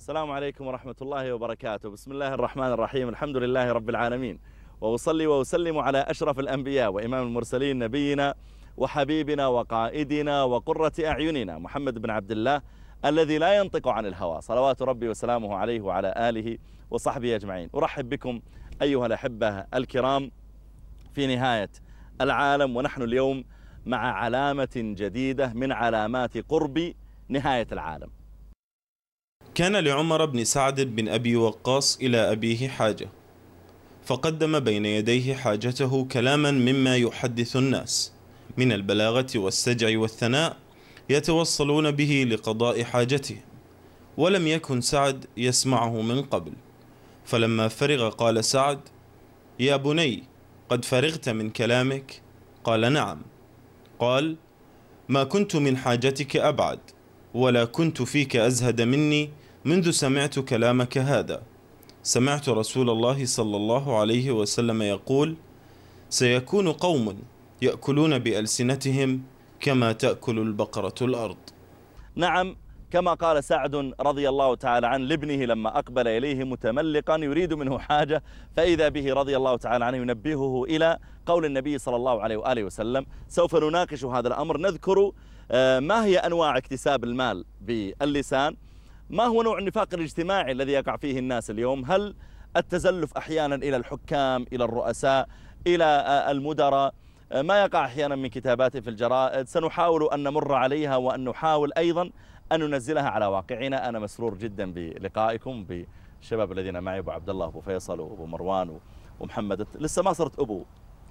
السلام عليكم ورحمة الله وبركاته. بسم الله الرحمن الرحيم. الحمد لله رب العالمين، وأصلي وأسلم على أشرف الأنبياء وإمام المرسلين، نبينا وحبيبنا وقائدنا وقرة أعيننا محمد بن عبد الله الذي لا ينطق عن الهوى، صلوات ربي وسلامه عليه وعلى آله وصحبه أجمعين. أرحب بكم أيها الأحبة الكرام في نهاية العالم، ونحن اليوم مع علامة جديدة من علامات قرب نهاية العالم. كان لعمر بن سعد بن أبي وقاص إلى أبيه حاجة، فقدم بين يديه حاجته كلاما مما يحدث الناس من البلاغة والسجع والثناء يتوصلون به لقضاء حاجتهم، ولم يكن سعد يسمعه من قبل. فلما فرغ قال سعد: يا بني، قد فرغت من كلامك؟ قال: نعم. قال: ما كنت من حاجتك أبعد، ولا كنت فيك أزهد مني منذ سمعت كلامك هذا. سمعت رسول الله صلى الله عليه وسلم يقول: سيكون قوم يأكلون بألسنتهم كما تأكل البقرة الأرض. نعم، كما قال سعد رضي الله تعالى عنه لابنه لما أقبل إليه متملقا يريد منه حاجة، فإذا به رضي الله تعالى عنه ينبهه إلى قول النبي صلى الله عليه وآله وسلم. سوف نناقش هذا الأمر، نذكر ما هي أنواع اكتساب المال باللسان، ما هو نوع النفاق الاجتماعي الذي يقع فيه الناس اليوم، هل التزلف أحيانا إلى الحكام، إلى الرؤساء، إلى المدراء، ما يقع أحيانا من كتابات في الجرائد. سنحاول أن نمر عليها وأن نحاول أيضا أن ننزلها على واقعنا. أنا مسرور جدا بلقائكم، بالشباب الذين معي، أبو عبد الله، أبو فيصل، وأبو مروان، ومحمد. لسه ما صرت أبو،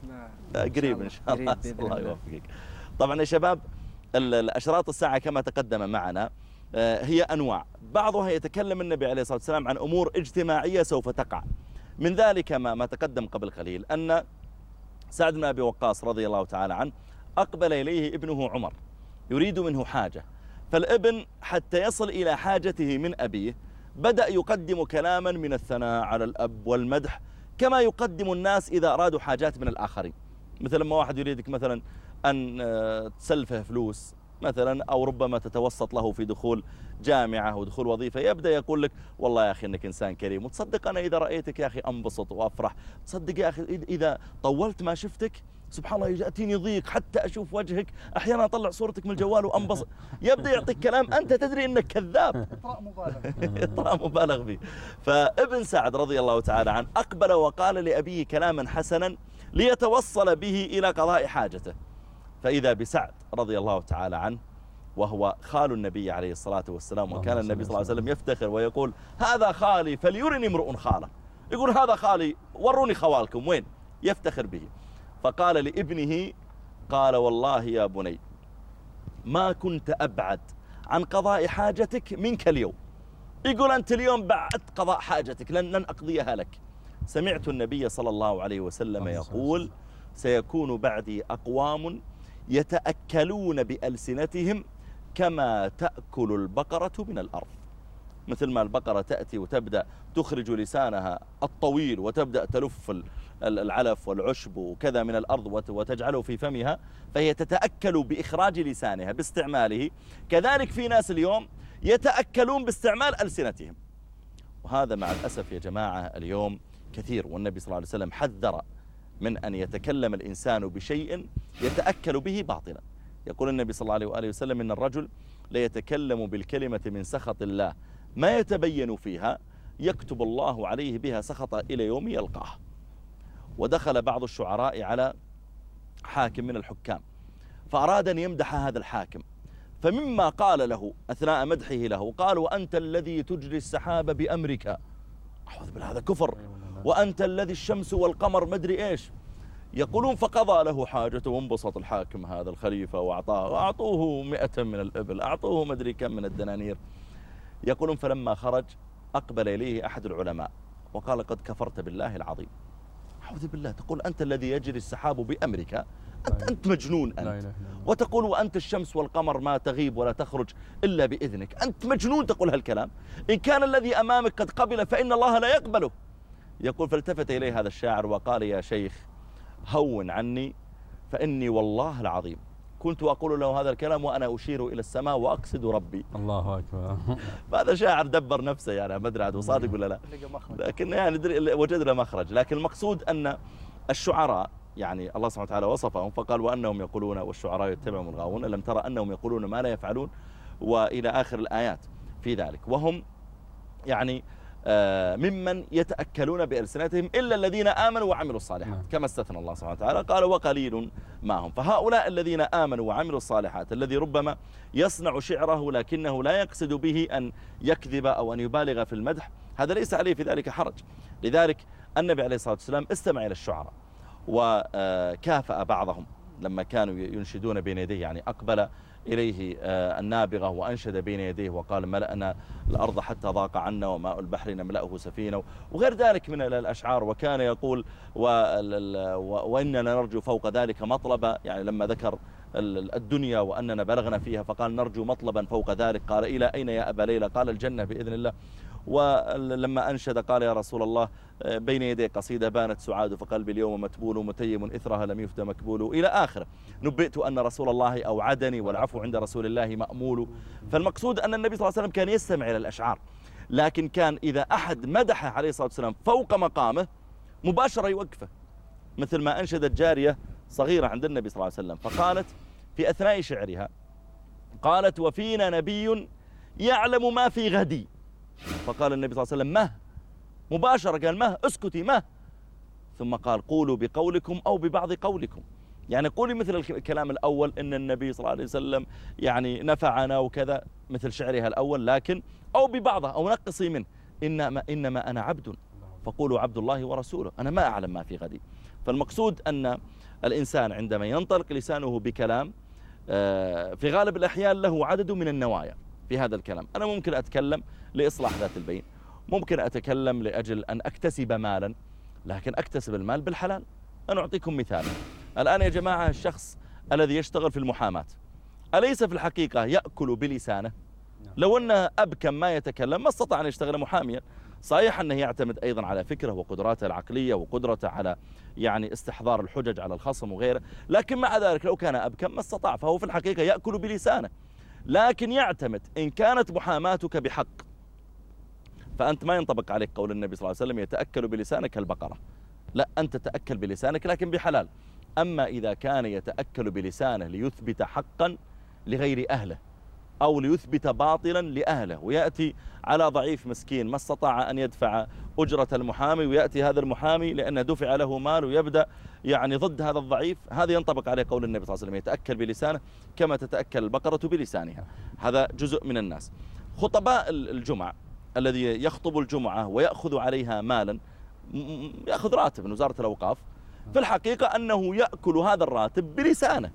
قريب إن شاء الله. الله يوفقك. طبعا يا شباب، الأشراط الساعة كما تقدم معنا هي أنواع، بعضها يتكلم النبي عليه الصلاة والسلام عن أمور اجتماعية سوف تقع. من ذلك ما تقدم قبل قليل أن سعد بن أبي وقاص رضي الله تعالى عنه أقبل إليه ابنه عمر يريد منه حاجة، فالابن حتى يصل إلى حاجته من أبيه بدأ يقدم كلاما من الثناء على الأب والمدح، كما يقدم الناس إذا أرادوا حاجات من الآخرين. مثل لما واحد يريدك مثلا أن تسلفه فلوس مثلا، أو ربما تتوسط له في دخول جامعة ودخول وظيفة، يبدأ يقول لك: والله يا أخي إنك إنسان كريم، وتصدق أنا إذا رأيتك يا أخي أنبسط وأفرح، تصدق يا أخي إذا طولت ما شفتك سبحان الله يأتيني ضيق حتى أشوف وجهك، أحيانا أطلع صورتك من الجوال وأنبسط. يبدأ يعطيك كلام أنت تدري إنك كذاب، إطراء مبالغ فيه. فابن سعد رضي الله تعالى عنه أقبل وقال لأبيه كلاما حسنا ليتوصل به إلى قضاء حاجته، فإذا بسعد رضي الله تعالى عنه وهو خال النبي عليه الصلاة والسلام، وكان النبي صلى الله عليه وسلم يفتخر ويقول: هذا خالي فليرني امرؤ خاله. يقول: هذا خالي، وروني خوالكم وين. يفتخر به. فقال لابنه، قال: والله يا بني ما كنت أبعد عن قضاء حاجتك منك اليوم. يقول: أنت اليوم بعد قضاء حاجتك، لن أقضيها لك. سمعت النبي صلى الله عليه وسلم يقول: سيكون بعدي أقوام يتأكلون بألسنتهم كما تأكل البقرة من الأرض. مثل ما البقرة تأتي وتبدأ تخرج لسانها الطويل وتبدأ تلف العلف والعشب وكذا من الأرض وتجعله في فمها، فهي تتأكل بإخراج لسانها باستعماله. كذلك في ناس اليوم يتأكلون باستعمال ألسنتهم، وهذا مع الأسف يا جماعة اليوم كثير. والنبي صلى الله عليه وسلم حذر من أن يتكلم الإنسان بشيء يتأكل به باطلا. يقول النبي صلى الله عليه وآله وسلم: إن الرجل ليتكلم بالكلمة من سخط الله ما يتبين فيها يكتب الله عليه بها سخطا إلى يوم يلقاه. ودخل بعض الشعراء على حاكم من الحكام فأراد أن يمدح هذا الحاكم، فمما قال له أثناء مدحه له قال: وأنت الذي تجري السحاب بأمرك. أعوذ بالله، هذا كفر. وأنت الذي الشمس والقمر مدري إيش. يقولون: فقضى له حاجته وانبسط الحاكم هذا الخليفة وأعطوه 100 من الإبل، أعطوه مدري كم من الدنانير. يقولون: فلما خرج أقبل إليه أحد العلماء وقال: قد كفرت بالله العظيم. أعوذ بالله، تقول أنت الذي يجري السحاب بأمرك؟ أنت مجنون أنت. وتقول: وأنت الشمس والقمر ما تغيب ولا تخرج إلا بإذنك. أنت مجنون تقول هالكلام. إن كان الذي أمامك قد قبل فإن الله لا يقبله. يقول: فالتفت إليه هذا الشاعر وقال: يا شيخ هون عني، فإني والله العظيم كنت أقول له هذا الكلام وأنا أشير إلى السماء وأقصد ربي. الله أكبر. هذا شاعر دبر نفسه يعني، ما أدري عاد صادق ولا لا، لكن يعني وجد له مخرج. لكن المقصود أن الشعراء يعني الله سبحانه وتعالى وصفهم فقال وأنهم يقولون والشعراء يتبعهم الغاوون ألم ترى أنهم يقولون ما لا يفعلون، وإلى آخر الآيات في ذلك. وهم يعني ممن يتأكلون بألسنتهم إلا الذين آمنوا وعملوا الصالحات، كما استثنى الله سبحانه وتعالى قال وقليل ما هم. فهؤلاء الذين آمنوا وعملوا الصالحات الذي ربما يصنع شعره لكنه لا يقصد به أن يكذب أو أن يبالغ في المدح، هذا ليس عليه في ذلك حرج. لذلك النبي عليه الصلاة والسلام استمع إلى الشعراء وكافأ بعضهم لما كانوا ينشدون بين يديه، يعني أقبل إليه النابغة وأنشد بين يديه وقال ملأنا الأرض حتى ضاق عنا وماء البحر نملأه سفينة وغير ذلك من الأشعار. وكان يقول وإننا نرجو فوق ذلك مطلبا، يعني لما ذكر الدنيا وأننا بلغنا فيها فقال نرجو مطلبا فوق ذلك، قال إلى أين يا أبا ليلى؟ قال الجنة بإذن الله. ولما أنشد قال يا رسول الله بين يدي قصيدة بانت سعاد فقلبي اليوم متبول متيم إثرها لم يفت مكبول إلى آخره. نبئت أن رسول الله أوعدني والعفو عند رسول الله مأمول. فالمقصود أن النبي صلى الله عليه وسلم كان يستمع إلى الأشعار، لكن كان إذا أحد مدحه عليه الصلاة والسلام فوق مقامه مباشرة يوقفه، مثل ما أنشدت جارية صغيرة عند النبي صلى الله عليه وسلم فقالت في أثناء شعرها قالت وفينا نبي يعلم ما في غدي، فقال النبي صلى الله عليه وسلم مه، مباشرة قال مه اسكتي مه، ثم قال قولوا بقولكم أو ببعض قولكم، يعني قولي مثل الكلام الأول إن النبي صلى الله عليه وسلم يعني نفعنا وكذا مثل شعرها الأول، لكن أو ببعضه أو نقصي منه إنما أنا عبد فقولوا عبد الله ورسوله، أنا ما أعلم ما في غدي. فالمقصود أن الإنسان عندما ينطلق لسانه بكلام في غالب الأحيان له عدد من النوايا في هذا الكلام. أنا ممكن أتكلم لإصلاح ذات البين، ممكن أتكلم لأجل أن أكتسب مالا، لكن أكتسب المال بالحلال. أنا أعطيكم مثال الآن يا جماعة، الشخص الذي يشتغل في المحاماة أليس في الحقيقة يأكل بلسانه؟ لو أنه أبكم ما يتكلم ما استطاع أن يشتغل محاميا. صحيح أنه يعتمد أيضا على فكره وقدراته العقلية وقدرته على يعني استحضار الحجج على الخصم وغيره، لكن مع ذلك لو كان أبكم ما استطاع، فهو في الحقيقة يأكل بلسانه. لكن يعتمد إن كانت محاماتك بحق فأنت ما ينطبق عليك قول النبي صلى الله عليه وسلم يتأكل بلسانك البقرة، لا، أنت تتأكل بلسانك لكن بحلال. أما إذا كان يتأكل بلسانه ليثبت حقا لغير أهله أو ليثبت باطلا لأهله، ويأتي على ضعيف مسكين ما استطاع أن يدفع أجرة المحامي، ويأتي هذا المحامي لأنه دفع له مال ويبدأ يعني ضد هذا الضعيف، هذا ينطبق عليه قول النبي صلى الله عليه وسلم يتأكل بلسانه كما تتأكل البقرة بلسانها. هذا جزء من الناس. خطباء الجمعة الذي يخطب الجمعة ويأخذ عليها مالا، يأخذ راتب من وزارة الأوقاف، في الحقيقة أنه يأكل هذا الراتب بلسانه،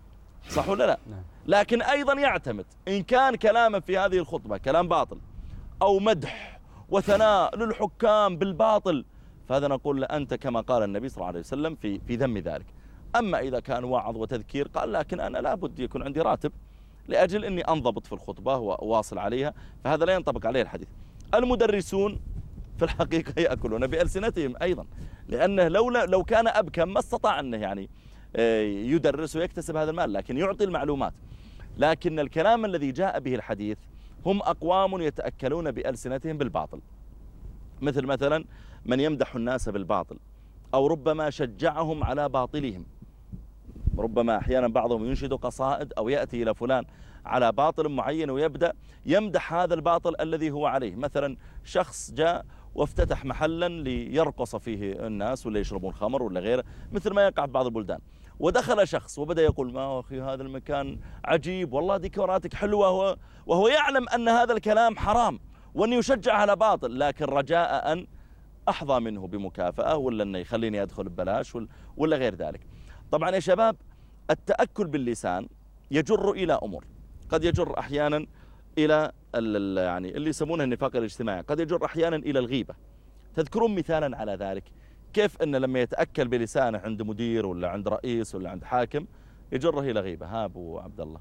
صح ولا لا؟ لكن أيضا يعتمد إن كان كلاما في هذه الخطبة كلام باطل أو مدح وثناء للحكام بالباطل، فهذا نقول أنت كما قال النبي صلى الله عليه وسلم في ذم ذلك. أما إذا كان وعظ وتذكير قال لكن أنا لابد يكون عندي راتب لأجل أني أنضبط في الخطبة وأواصل عليها، فهذا لا ينطبق عليه الحديث. المدرسون في الحقيقة يأكلون بألسنتهم أيضا، لأنه لو كان أبكم ما استطاع أنه يعني يدرس ويكتسب هذا المال، لكن يعطي المعلومات. لكن الكلام الذي جاء به الحديث هم أقوام يتأكلون بألسنتهم بالباطل، مثلا من يمدح الناس بالباطل أو ربما شجعهم على باطلهم. ربما أحيانا بعضهم ينشد قصائد أو يأتي إلى فلان على باطل معين ويبدأ يمدح هذا الباطل الذي هو عليه. مثلا شخص جاء وافتتح محلا ليرقص فيه الناس ولا يشربون خمر ولا غيره، مثل ما يقع في بعض البلدان، ودخل شخص وبدأ يقول ما أخي هذا المكان عجيب والله ديكوراتك حلوة، وهو يعلم أن هذا الكلام حرام وأن يشجع على باطل، لكن رجاء أن أحظى منه بمكافأة ولا أنه يخليني أدخل ببلاش ولا غير ذلك. طبعا يا شباب التأكل باللسان يجر إلى أمور، قد يجر أحيانا إلى يعني اللي يسمونه النفاق الاجتماعي، قد يجر أحيانا إلى الغيبة. تذكرون مثالا على ذلك كيف أن لما يتأكل بلسانه عند مدير ولا عند رئيس ولا عند حاكم يجره إلى غيبة؟ ها أبو عبد الله.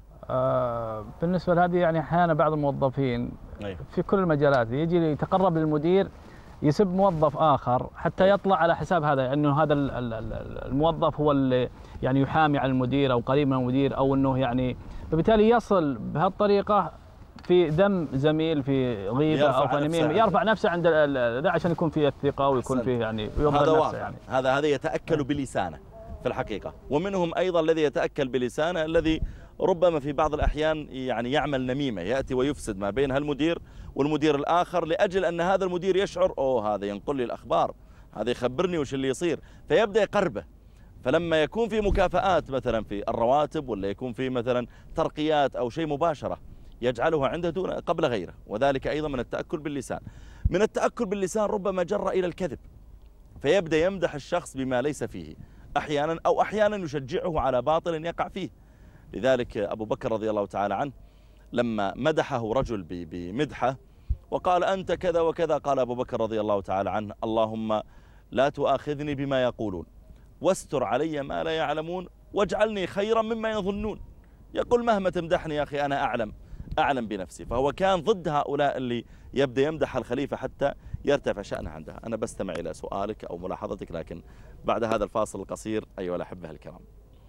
بالنسبة لهذه يعني أحيانا بعض الموظفين في كل المجالات يجي يتقرب للمدير يسب موظف آخر حتى يطلع على حساب هذا، أنه هذا الموظف هو اللي يعني يحامي على المدير أو قريب من المدير، أو أنه يعني فبالتالي يصل بهالطريقة في ذم زميل في غيبة أو في نميمة، يرفع نفسه عند ذا عشان يكون فيه الثقة ويكون فيه يعني يظهر نفسه يعني. هذا يتأكل بلسانه في الحقيقة. ومنهم أيضا الذي يتأكل بلسانه الذي ربما في بعض الأحيان يعني يعمل نميمة، يأتي ويفسد ما بين هالمدير والمدير الآخر لأجل أن هذا المدير يشعر هذا ينقل لي الأخبار، هذا يخبرني وش اللي يصير، فيبدأ يقربه. فلما يكون في مكافآت مثلا في الرواتب، ولا يكون في مثلا ترقيات أو شيء مباشرة، يجعلها عنده دون قبل غيره. وذلك أيضا من التأكل باللسان. من التأكل باللسان ربما جر إلى الكذب، فيبدأ يمدح الشخص بما ليس فيه أحيانا، أو أحيانا يشجعه على باطل يقع فيه. لذلك أبو بكر رضي الله تعالى عنه لما مدحه رجل بمدحه وقال أنت كذا وكذا، قال أبو بكر رضي الله تعالى عنه اللهم لا تؤاخذني بما يقولون واستر علي ما لا يعلمون واجعلني خيرا مما يظنون. يقول مهما تمدحني يا أخي أنا أعلم بنفسي. فهو كان ضد هؤلاء اللي يبدأ يمدح الخليفة حتى يرتفع شأنه عندها. أنا بستمع إلى سؤالك أو ملاحظتك، لكن بعد هذا الفاصل القصير أيها الأحبة الكرام.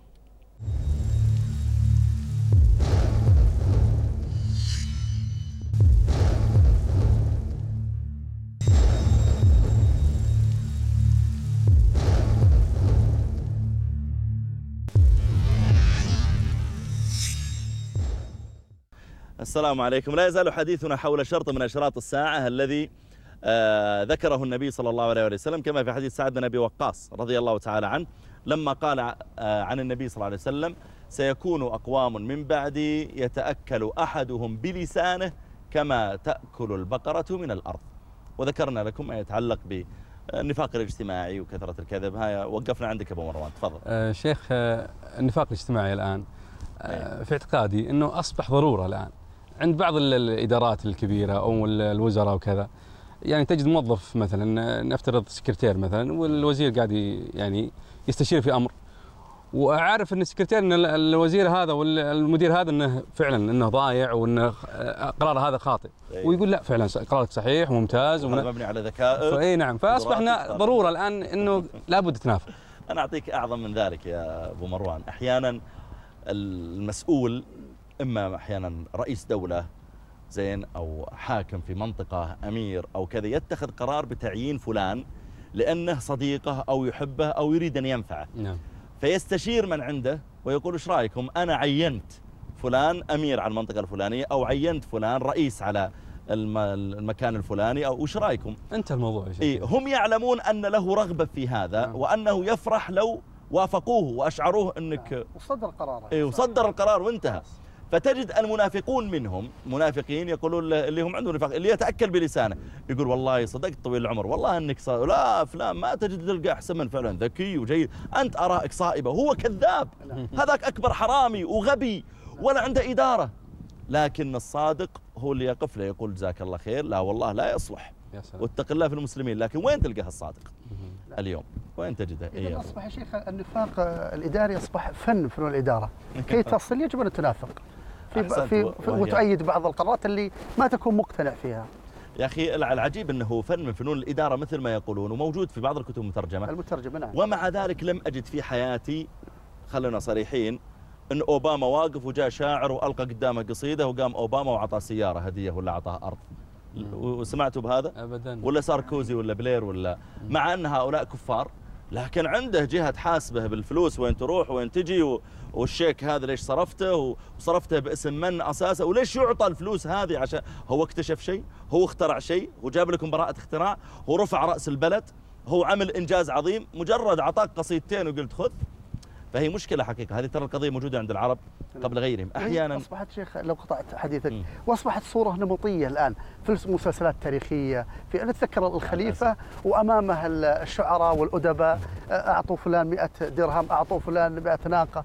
السلام عليكم. لا يزال حديثنا حول شرط من أشراط الساعة الذي ذكره النبي صلى الله عليه وسلم، كما في حديث سعد بن أبي وقاص رضي الله تعالى عنه لما قال عن النبي صلى الله عليه وسلم سيكون أقوام من بعدي يتأكل أحدهم بلسانه كما تأكل البقرة من الأرض. وذكرنا لكم ما يتعلق بالنفاق الاجتماعي وكثرة الكذب. هاي وقفنا عندك أبو مروان، تفضل. شيخ، النفاق الاجتماعي الآن في اعتقادي أنه أصبح ضرورة الآن عند بعض الإدارات الكبيرة أو الوزراء وكذا. يعني تجد موظف مثلا، نفترض سكرتير مثلا، والوزير قاعد يعني يستشير في أمر، وأعرف أن السكرتير أن الوزير هذا والمدير هذا أنه فعلا أنه ضايع وأن قرار هذا خاطئ، ويقول لا فعلا قرارك صحيح وممتاز مبني على ذكاء. أي نعم. فأصبحنا ضرورة الآن أنه لابد تنافق. أنا أعطيك أعظم من ذلك يا أبو مروان. أحيانا المسؤول إما أحيانا رئيس دولة زين أو حاكم في منطقة أمير أو كذا يتخذ قرار بتعيين فلان لأنه صديقه أو يحبه أو يريد أن ينفعه. نعم. فيستشير من عنده ويقول إيش رأيكم أنا عينت فلان أمير على المنطقة الفلانية أو عينت فلان رئيس على المكان الفلاني أو إيش رأيكم. انتهى الموضوع. هم يعلمون أن له رغبة في هذا. نعم. وأنه يفرح لو وافقوه وأشعروه أنك وصدر قراره وصدر القرار وانتهى. فتجد المنافقون منهم منافقين يقولون اللي هم عندهم نفاق، اللي يتأكل بلسانه يقول والله صدقت طويل العمر، والله انك لا فلان ما تجد تلقى احسن من فعلا ذكي وجيد، انت ارائك صائبه، هو كذاب، هذاك اكبر حرامي وغبي ولا عنده اداره. لكن الصادق هو اللي يقف له يقول جزاك الله خير، لا والله لا يصلح، واتق الله في المسلمين. لكن وين تلقاه الصادق اليوم؟ وين تجده؟ إذا أصبح يا شيخ النفاق الإداري أصبح فن الإدارة. كي تصل يجب أن تنافق في وتؤيد بعض القرارات اللي ما تكون مقتنع فيها. يا أخي العجيب أنه فن من فنون الإدارة مثل ما يقولون، وموجود في بعض الكتب المترجمة. نعم. ومع ذلك لم أجد في حياتي، خلونا صريحين، أن أوباما واقف وجاء شاعر وألقى قدامه قصيدة وقام أوباما وعطى سيارة هدية ولا عطاه أرض. وسمعتوا بهذا؟ أبدا. ولا ساركوزي ولا بلير ولا، مع أن هؤلاء كفار لكن عنده جهة حاسبه بالفلوس وين تروح وين تجي، والشيك هذا ليش صرفته وصرفته باسم من أساسه، وليش يعطى الفلوس هذه؟ عشان هو اكتشف شيء، هو اخترع شيء، هو جاب لكم براءة اختراع، هو رفع رأس البلد، هو عمل إنجاز عظيم، مجرد عطاك قصيدتين وقلت خذ. فهي مشكلة حقيقة. هذه ترى القضية موجودة عند العرب قبل غيرهم أحيانا. أصبحت شيخ لو قطعت حديثك، وأصبحت صورة نمطية الآن في المسلسلات التاريخية. في نتذكر الخليفة وأمامه الشعراء والأدباء أعطوا فلان 100 درهم، أعطوا فلان 100 ناقة.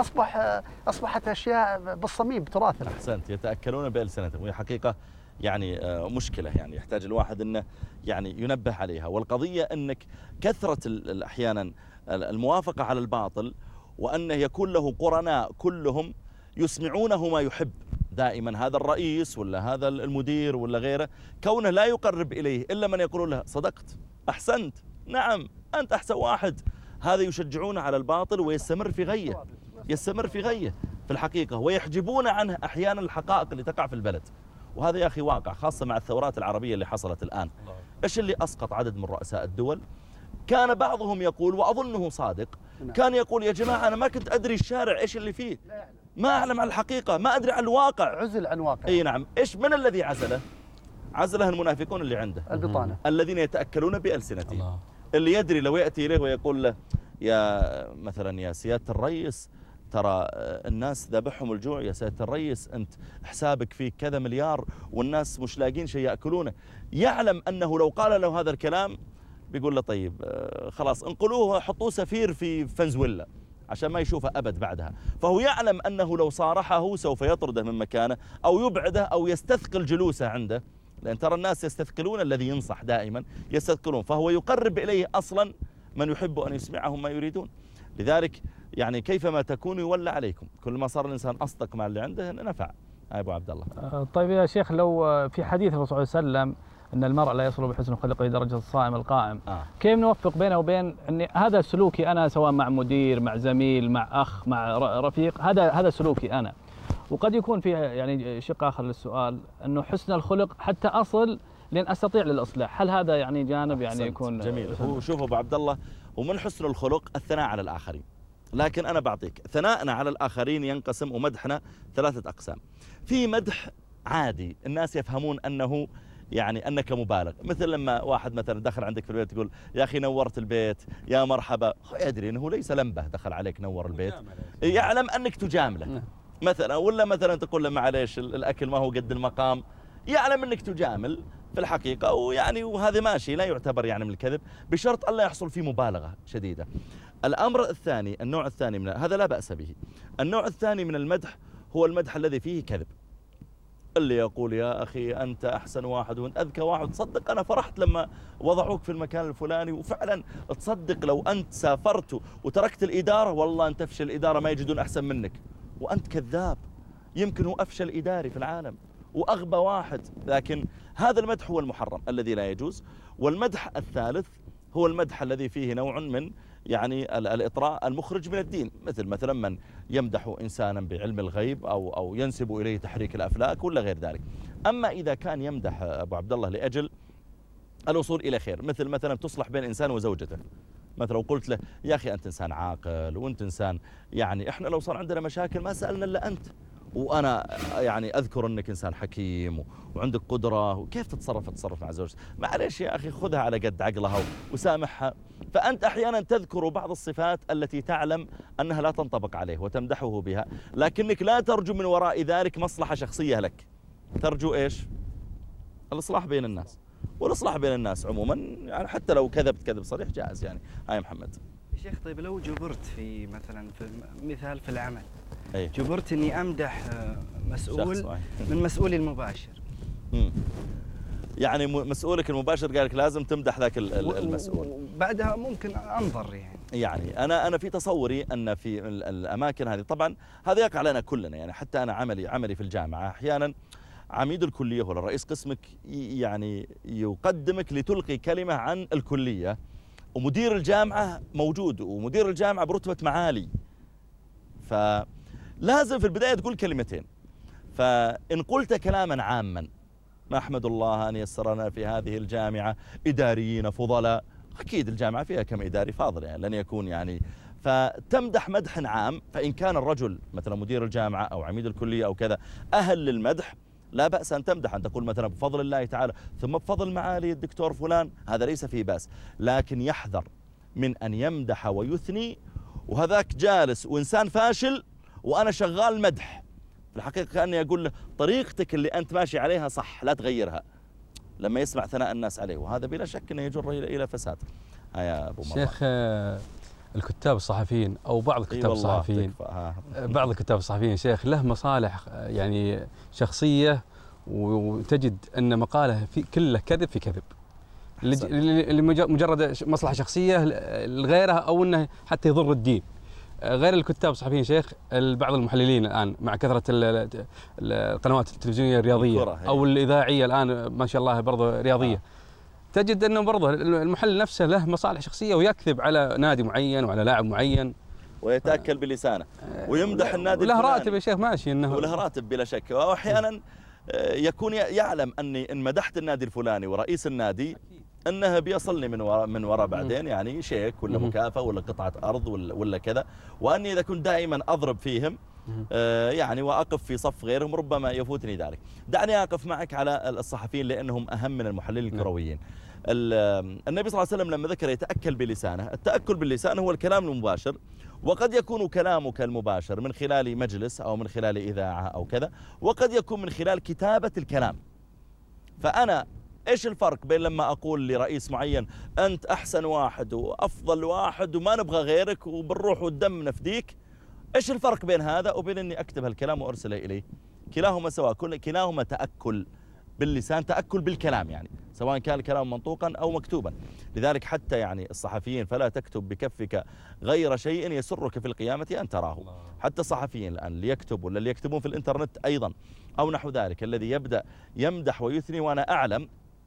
فأصبحت أشياء بالصميم بتراثنا. أحسنت، يتأكلون بألسنتهم، وهي حقيقة يعني مشكلة، يعني يحتاج الواحد أنه يعني ينبه عليها. والقضية أنك كثرة أحيانا الموافقة على الباطل، وأنه يكون له قرناء كلهم يسمعونه ما يحب، دائما هذا الرئيس ولا هذا المدير ولا غيره كونه لا يقرب إليه إلا من يقول له صدقت، أحسنت، نعم أنت أحسن واحد، هذا يشجعونه على الباطل ويستمر في غيه، يستمر في غيه في الحقيقة، ويحجبون عنه أحيانا الحقائق اللي تقع في البلد. وهذا يا أخي واقع، خاصة مع الثورات العربية اللي حصلت الآن. إيش اللي أسقط عدد من رؤساء الدول؟ كان بعضهم يقول، وأظنه صادق، كان يقول يا جماعة أنا ما كنت أدري الشارع إيش اللي فيه، ما أعلم عن الحقيقة، ما أدري عن الواقع، عزل عن واقع. أي نعم. إيش من الذي عزله؟ عزله المنافقون اللي عنده، البطانة، الذين يتأكلون بألسنتهم. اللي يدري لو يأتي إليه ويقول له يا مثلا يا سيادة الرئيس ترى الناس ذبحهم الجوع، يا سيادة الرئيس أنت حسابك فيه كذا مليار والناس مش لاقين شيء يأكلونه، يعلم أنه لو قال له هذا الكلام بيقول له طيب خلاص انقلوه حطوه سفير في فنزويلا عشان ما يشوفه أبد بعدها. فهو يعلم أنه لو صارحه سوف يطرده من مكانه أو يبعده أو يستثقل جلوسه عنده، لأن ترى الناس يستثقلون الذي ينصح دائما، يستثقلون، فهو يقرب إليه أصلا من يحب أن يسمعهم ما يريدون. لذلك يعني كيفما تكون يولى عليكم، كل ما صار الإنسان أصدق مع اللي عنده نفع. أبو عبد الله. طيب يا شيخ، لو في حديث الرسول صلى الله عليه وسلم أن المرء لا يصل بحسن خلقه درجة الصائم القائم، كيف نوفق بينه وبين أن هذا سلوكي أنا، سواء مع مدير، مع زميل، مع أخ، مع رفيق، هذا سلوكي أنا، وقد يكون فيه يعني شق آخر للسؤال أنه حسن الخلق حتى أصل لأن أستطيع للإصلاح، هل هذا يعني جانب يعني يكون جميل؟ هو شوف أبو عبد الله، ومن حسن الخلق الثناء على الآخرين، لكن أنا بعطيك ثناءنا على الآخرين ينقسم ومدحنا 3 أقسام. في مدح عادي الناس يفهمون أنه يعني أنك مبالغ، مثل لما واحد مثلا دخل عندك في البيت تقول يا أخي نورت البيت يا مرحبا، يدري أنه ليس لمبه دخل عليك نور البيت، يعلم أنك تجامله مثلا، ولا مثلا تقول له معليش الأكل ما هو قد المقام، يعلم أنك تجامل في الحقيقة، ويعني وهذا ماشي لا يعتبر يعني من الكذب، بشرط ألا يحصل فيه مبالغة شديدة. الأمر الثاني، النوع الثاني من هذا لا بأس به. النوع الثاني من المدح هو المدح الذي فيه كذب، اللي يقول يا أخي أنت أحسن واحد وأنت أذكى واحد، تصدق أنا فرحت لما وضعوك في المكان الفلاني، وفعلا تصدق لو أنت سافرت وتركت الإدارة والله أنت تفشل الإدارة ما يجدون أحسن منك، وأنت كذاب، يمكن هو أفشل إداري في العالم وأغبى واحد. لكن هذا المدح هو المحرم الذي لا يجوز. والمدح الثالث هو المدح الذي فيه نوع من يعني الإطراء المخرج من الدين، مثلا من يمدح إنسانا بعلم الغيب أو ينسب إليه تحريك الأفلاك ولا غير ذلك. أما إذا كان يمدح أبو عبد الله لأجل الوصول إلى خير، مثلا تصلح بين إنسان وزوجته، مثلا وقلت له يا أخي أنت إنسان عاقل وأنت إنسان يعني إحنا لو صار عندنا مشاكل ما سألنا إلا أنت، وأنا يعني أذكر أنك إنسان حكيم وعندك قدرة وكيف تتصرف مع زوجتك، معليش يا أخي خذها على قد عقلها وسامحها. فأنت أحيانا تذكر بعض الصفات التي تعلم أنها لا تنطبق عليه وتمدحه بها، لكنك لا ترجو من وراء ذلك مصلحة شخصية لك، ترجو إيش؟ الإصلاح بين الناس، والإصلاح بين الناس عموما يعني حتى لو كذبت كذب صريح جائز. يعني هاي محمد. يا شيخ طيب لو جبرت في مثلا في مثال في العمل، أيه؟ جبرت اني امدح مسؤول من مسؤولي المباشر، يعني مسؤولك المباشر قال لك لازم تمدح ذاك المسؤول، وبعدها ممكن انظر يعني انا في تصوري ان في الاماكن هذه طبعا هذا يقع لنا كلنا، يعني حتى انا عملي في الجامعه احيانا عميد الكليه ولا رئيس قسمك يعني يقدمك لتلقي كلمه عن الكليه، ومدير الجامعه موجود، ومدير الجامعه برتبه معالي، فلازم في البدايه تقول كلمتين. فان قلت كلاما عاما، نحمد الله أن يسرنا في هذه الجامعة إداريين فضلاء، أكيد الجامعة فيها كم إداري فاضل يعني لن يكون يعني، فتمدح مدح عام، فإن كان الرجل مثلا مدير الجامعة أو عميد الكلية أو كذا أهل للمدح لا بأس أن تمدح، أن تقول مثلا بفضل الله تعالى ثم بفضل معالي الدكتور فلان، هذا ليس فيه بأس، لكن يحذر من أن يمدح ويثني وهذاك جالس وإنسان فاشل وأنا شغال مدح، في الحقيقة كأني أقول له طريقتك اللي أنت ماشي عليها صح لا تغيرها، لما يسمع ثناء الناس عليه، وهذا بلا شك أنه يجر إلى فساد. يا أبو مرة شيخ الكتاب الصحفيين أو بعض الكتاب الصحفيين، بعض الكتاب الصحفيين شيخ له مصالح يعني شخصية، وتجد أن مقاله في كله كذب في كذب، لمجرد مصلحة شخصية لغيرها أو أنه حتى يضر الدين. غير الكتاب الصحفيين شيخ، بعض المحللين الآن مع كثرة القنوات التلفزيونية الرياضية أو الإذاعية الآن ما شاء الله برضو رياضية، تجد أنه برضو المحلل نفسه له مصالح شخصية ويكذب على نادي معين وعلى لاعب معين ويتأكل بلسانه ويمدح النادي وله راتب يا شيخ ماشي إنه وله راتب بلا شك. وأحيانا يكون يعلم أني إن مدحت النادي الفلاني ورئيس النادي أنها بيصلني من وراء بعدين يعني شيك ولا مكافأة ولا قطعة أرض ولا كذا، وأني إذا كنت دائما أضرب فيهم يعني وأقف في صف غيرهم ربما يفوتني ذلك. دعني أقف معك على الصحفيين لأنهم أهم من المحللين الكرويين. النبي صلى الله عليه وسلم لما ذكر يتأكل بلسانه، التأكل باللسان هو الكلام المباشر، وقد يكون كلامك المباشر من خلال مجلس أو من خلال إذاعة أو كذا، وقد يكون من خلال كتابة الكلام. فأنا إيش الفرق بين لما أقول لرئيس معين أنت أحسن واحد وأفضل واحد وما نبغى غيرك وبالروح والدم نفديك، إيش الفرق بين هذا وبين أني أكتب هالكلام وأرسله إليه؟ كلاهما سواء، كلاهما تأكل باللسان، تأكل بالكلام يعني، سواء كان الكلام منطوقا أو مكتوبا. لذلك حتى يعني الصحفيين فلا تكتب بكفك غير شيء يسرك في القيامة أن تراه. حتى الصحفيين الآن اللي يكتب ولا اللي يكتبون في الإنترنت أيضا أو نحو ذلك، الذي يبدأ يمدح ويثني، وأنا أعلم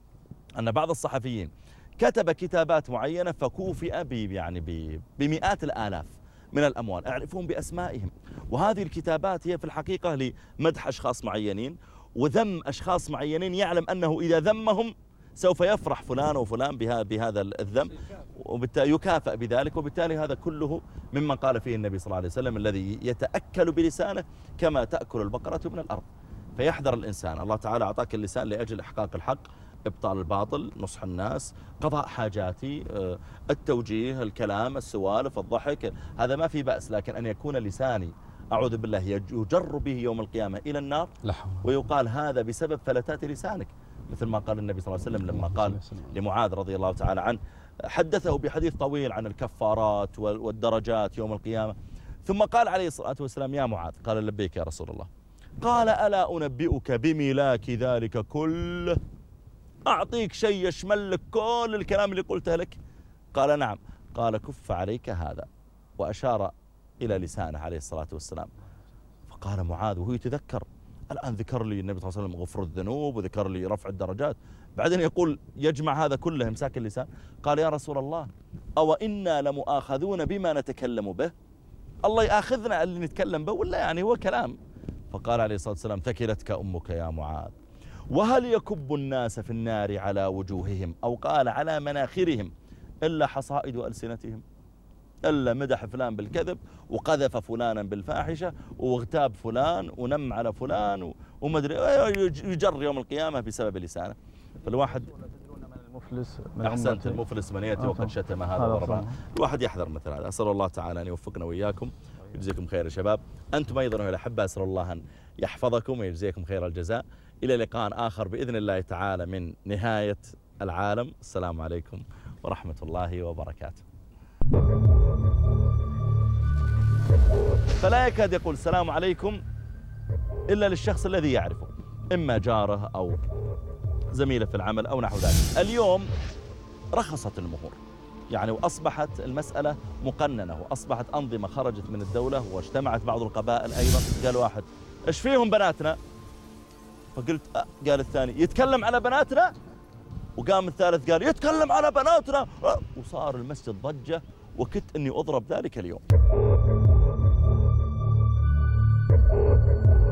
أن بعض الصحفيين كتب كتابات معينة فكوفئ يعني بمئات الآلاف من الأموال، أعرفهم بأسمائهم، وهذه الكتابات هي في الحقيقة لمدح أشخاص معينين وذم أشخاص معينين، يعلم أنه إذا ذمهم سوف يفرح فلان وفلان بهذا الذم وبالتالي يكافأ بذلك. وبالتالي هذا كله مما قال فيه النبي صلى الله عليه وسلم الذي يتأكل بلسانه كما تأكل البقرة من الأرض. فيحذر الإنسان، الله تعالى أعطاك اللسان لأجل إحقاق الحق، إبطال الباطل، نصح الناس، قضاء حاجاتي، التوجيه، الكلام، السوالف، الضحك، هذا ما في بأس. لكن أن يكون لساني أعوذ بالله يجر به يوم القيامة إلى النار ويقال هذا بسبب فلتات لسانك، مثل ما قال النبي صلى الله عليه وسلم لما قال لمعاذ رضي الله تعالى عنه، حدثه بحديث طويل عن الكفارات والدرجات يوم القيامة، ثم قال عليه الصلاة والسلام يا معاذ، قال لبيك يا رسول الله، قال ألا أنبئك بملاك ذلك كله، أعطيك شيء يشمل لك كل الكلام اللي قلته لك؟ قال نعم. قال كف عليك هذا، وأشار إلى لسانه عليه الصلاة والسلام. فقال معاذ وهو يتذكر الآن ذكر لي النبي صلى الله عليه وسلم غفر الذنوب وذكر لي رفع الدرجات، بعدين يقول يجمع هذا كله امساك اللسان. قال يا رسول الله أو إنا لمؤاخذون بما نتكلم به، الله يأخذنا اللي نتكلم به ولا يعني هو كلام؟ فقال عليه الصلاة والسلام ثكلتك أمك يا معاذ، وهل يكب الناس في النار على وجوههم أو قال على مناخرهم إلا حصائد ألسنتهم، إلا مدح فلان بالكذب وقذف فلانا بالفاحشة واغتاب فلان ونم على فلان ومدري يجر يوم القيامة بسبب لسانه. فالواحد أحسنت، المفلس من يأتي وقد شتم هذا ضربان. الواحد يحذر مثل هذا. أسأل الله تعالى أن يوفقنا وإياكم يجزيكم خير يا شباب. أنتم أيضا أيها الأحبة أسأل الله أن يحفظكم ويجزيكم خير الجزاء. إلى لقاء آخر بإذن الله تعالى من نهاية العالم. السلام عليكم ورحمة الله وبركاته. فلا يكاد يقول السلام عليكم إلا للشخص الذي يعرفه، إما جاره أو زميله في العمل أو نحو ذلك. اليوم رخصت المهور يعني، وأصبحت المسألة مقننة، وأصبحت أنظمة خرجت من الدولة، واجتمعت بعض القبائل أيضا. قال واحد إيش فيهم بناتنا؟ فقلت قال الثاني يتكلم على بناتنا، وقام الثالث قال يتكلم على بناتنا، وصار المسجد ضجة، وكدت أني أضرب ذلك اليوم.